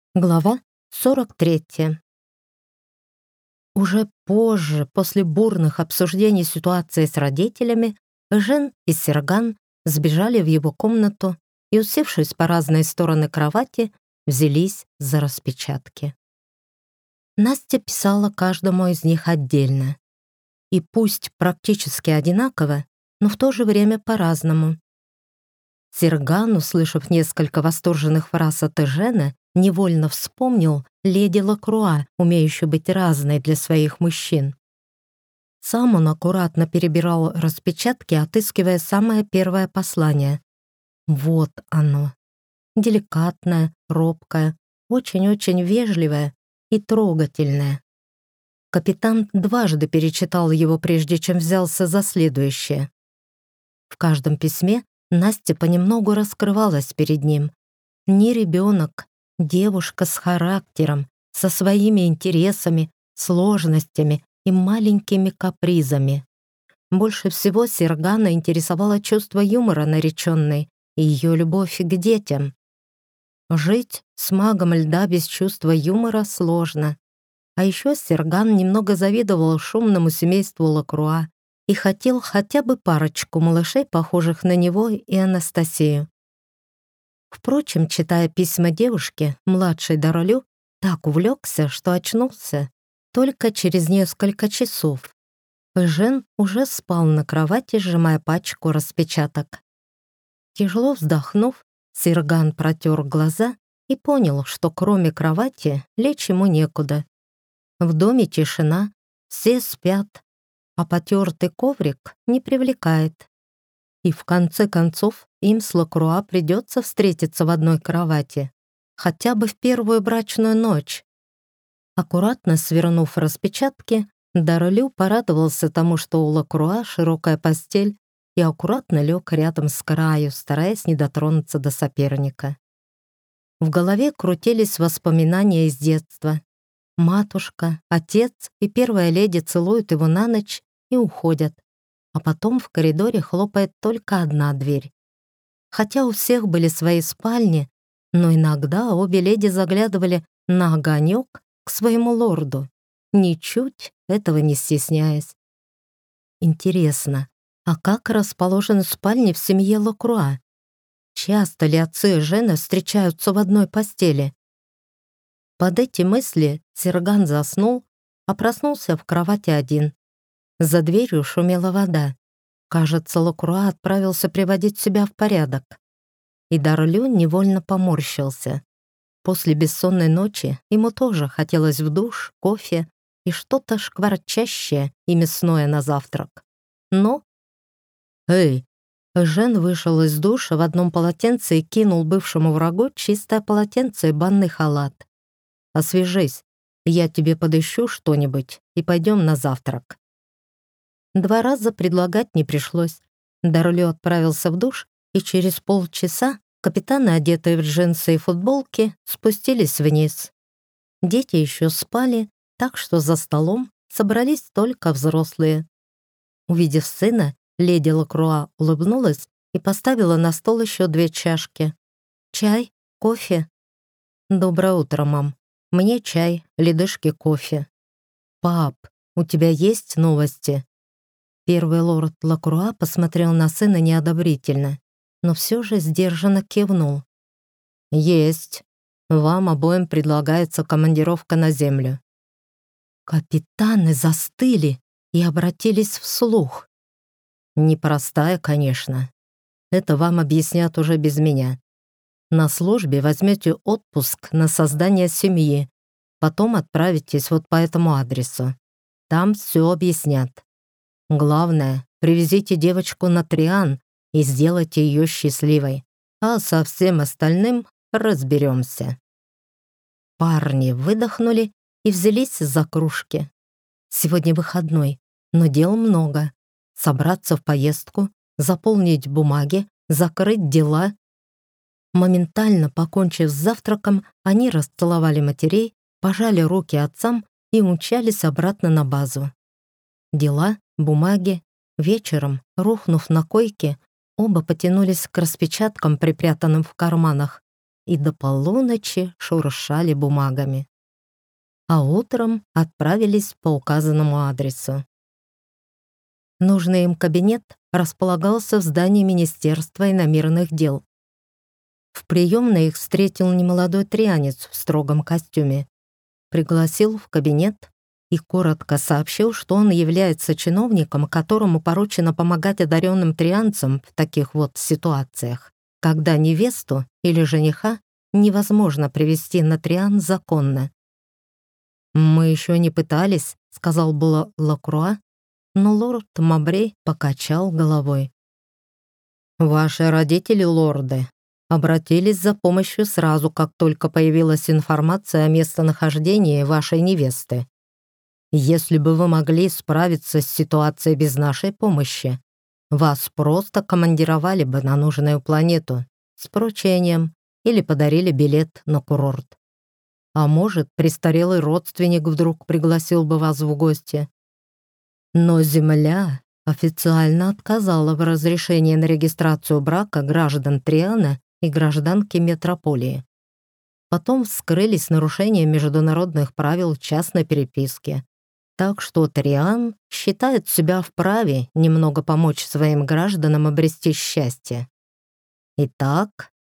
Глава 43. Уже позже, после бурных обсуждений ситуации с родителями, Жен и Серган сбежали в его комнату и, усевшись по разные стороны кровати, взялись за распечатки. Настя писала каждому из них отдельно. И пусть практически одинаково, но в то же время по-разному. Серган, услышав несколько восторженных фраз от Эжена, невольно вспомнил леди Лакруа, умеющую быть разной для своих мужчин. Сам он аккуратно перебирал распечатки, отыскивая самое первое послание. Вот оно. Деликатное, робкое, очень-очень вежливое и трогательное. Капитан дважды перечитал его, прежде чем взялся за следующее. В каждом письме Настя понемногу раскрывалась перед ним. Не ребенок, девушка с характером, со своими интересами, сложностями и маленькими капризами. Больше всего Сергана интересовало чувство юмора нареченной и ее любовь к детям. Жить с магом льда без чувства юмора сложно. А еще Серган немного завидовал шумному семейству Лакруа и хотел хотя бы парочку малышей, похожих на него и Анастасию. Впрочем, читая письма девушки, младшей Даролю, так увлекся, что очнулся только через несколько часов. Жен уже спал на кровати, сжимая пачку распечаток. Тяжело вздохнув, Серган протер глаза и понял, что кроме кровати лечь ему некуда. В доме тишина, все спят, а потертый коврик не привлекает. И в конце концов им с Лакруа придется встретиться в одной кровати, хотя бы в первую брачную ночь. Аккуратно свернув распечатки, Даролю порадовался тому, что у Лакруа широкая постель, и аккуратно лег рядом с краю, стараясь не дотронуться до соперника. В голове крутились воспоминания из детства. Матушка, отец и первая леди целуют его на ночь и уходят, а потом в коридоре хлопает только одна дверь. Хотя у всех были свои спальни, но иногда обе леди заглядывали на огонек к своему лорду, ничуть этого не стесняясь. Интересно, а как расположены спальни в семье Лакруа? Часто ли отцы Жена встречаются в одной постели? Под эти мысли Серган заснул, а проснулся в кровати один. За дверью шумела вода. Кажется, Лакруа отправился приводить себя в порядок. И Даролю невольно поморщился. После бессонной ночи ему тоже хотелось в душ, кофе и что-то шкварчащее и мясное на завтрак. Но... «Эй!» Жен вышел из душа в одном полотенце и кинул бывшему врагу чистое полотенце и банный халат. «Освежись, я тебе подыщу что-нибудь и пойдем на завтрак». 2 раза предлагать не пришлось. Даролю отправился в душ, и через полчаса капитаны, одетые в джинсы и футболки, спустились вниз. Дети еще спали, так что за столом собрались только взрослые. Увидев сына, леди Лакруа улыбнулась и поставила на стол еще 2 чашки. «Чай? Кофе?» «Доброе утро, мам. Мне чай, ледышки кофе». «Пап, у тебя есть новости?» Первый лорд Лакруа посмотрел на сына неодобрительно, но все же сдержанно кивнул. «Есть. Вам обоим предлагается командировка на землю». Капитаны застыли и обратились вслух. «Непростая, конечно. Это вам объяснят уже без меня. На службе возьмете отпуск на создание семьи, потом отправитесь вот по этому адресу. Там все объяснят. Главное, привезите девочку на Триан и сделайте ее счастливой, а со всем остальным разберемся». Парни выдохнули и взялись за кружки. Сегодня выходной, но дел много. Собраться в поездку, заполнить бумаги, закрыть дела. Моментально покончив с завтраком, они расцеловали матерей, пожали руки отцам и умчались обратно на базу. Дела, бумаги. Вечером, рухнув на койке, оба потянулись к распечаткам, припрятанным в карманах, и до полуночи шуршали бумагами. А утром отправились по указанному адресу. Нужный им кабинет располагался в здании Министерства иномирных дел. В приемной их встретил немолодой трианец в строгом костюме. Пригласил в кабинет и коротко сообщил, что он является чиновником, которому поручено помогать одаренным трианцам в таких вот ситуациях, когда невесту или жениха невозможно привести на триан законно. «Мы еще не пытались», — сказал было Лакруа, но лорд Мабрей покачал головой. «Ваши родители, лорды, обратились за помощью сразу, как только появилась информация о местонахождении вашей невесты. Если бы вы могли справиться с ситуацией без нашей помощи, вас просто командировали бы на нужную планету с поручением или подарили билет на курорт. А может, престарелый родственник вдруг пригласил бы вас в гости. Но Земля официально отказала в разрешении на регистрацию брака граждан Триана и гражданки метрополии. Потом вскрылись нарушения международных правил частной переписки. Так что Триан считает себя вправе немного помочь своим гражданам обрести счастье. Итак,